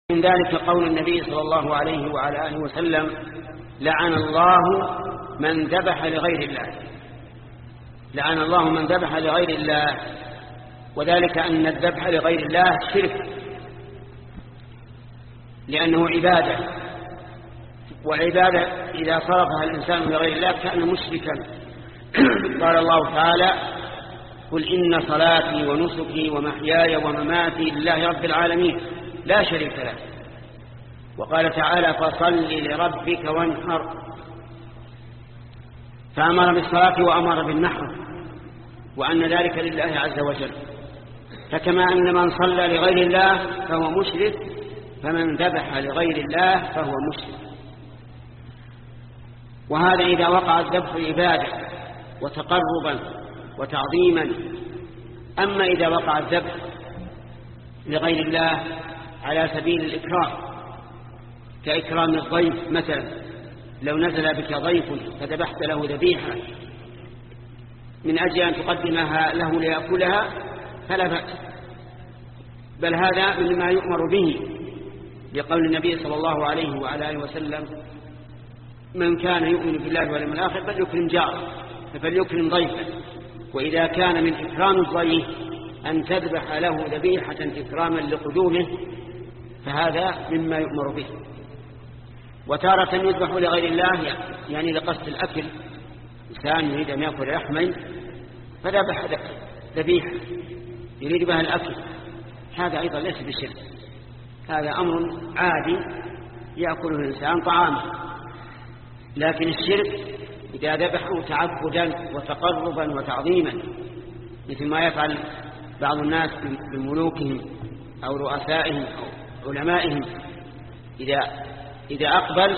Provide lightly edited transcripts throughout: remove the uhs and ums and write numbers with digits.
من ذلك قول النبي صلى الله عليه وعلى آله وسلم: لعن الله من ذبح لغير الله. لعن الله من ذبح لغير الله، وذلك أن الذبح لغير الله شرك، لأنه عبادة، والعبادة إذا صرفها الإنسان لغير الله كان مشركا. قال الله تعالى: قل إن صلاتي ونسكي ومحياي ومماتي لله رب العالمين لا شريك له. وقال تعالى: فصل لربك وانحر، فأمر بالصلاة وأمر بالنحر، وأن ذلك لله عز وجل. فكما أن من صلى لغير الله فهو مشرك، فمن ذبح لغير الله فهو مشرك. وهذا إذا وقع الذبح عبادة وتقربا وتعظيما. أما إذا وقع الذبح لغير الله على سبيل الإكرام، كإكرام الضيف مثلا، لو نزل بك ضيف فذبحت له ذبيحة من أجل أن تقدمها له ليأكلها فلا بأس، بل هذا مما يؤمر به، لقول النبي صلى الله عليه وعلى آله وسلم: من كان يؤمن بالله واليوم الآخر فليكرم جاره، فليكرم ضيفه. وإذا كان من إكرام الضيف أن تذبح له ذبيحة إكراما لقدومه فهذا مما يؤمر به. وتارة يذبح لغير الله يعني لقصد الأكل، إنسان يريد أن يأكل لحما فذبح ذبيحة يريد بها الأكل، هذا أيضا ليس بشرك، هذا أمر عادي يأكله الإنسان طعامه. لكن الشرك إذا ذبحوا تعبدا وتقربا وتعظيما، مثل ما يفعل بعض الناس بملوكهم أو رؤسائهم أو علمائهم، إذا أقبل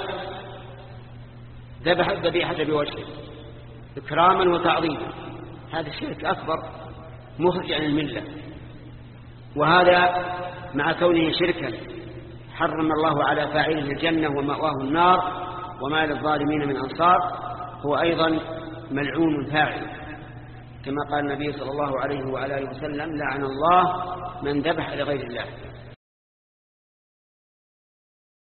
ذبح الذبيحة بوجهه إكراما وتعظيما، هذا الشرك أكبر مخرج عن الملة. وهذا مع كونه شركا حرم الله على فاعله الجنة ومأواه النار وما للظالمين من أنصار، هو أيضا ملعون فاعل، كما قال النبي صلى الله عليه وعلى آله وسلم: لعن الله من ذبح لغير الله.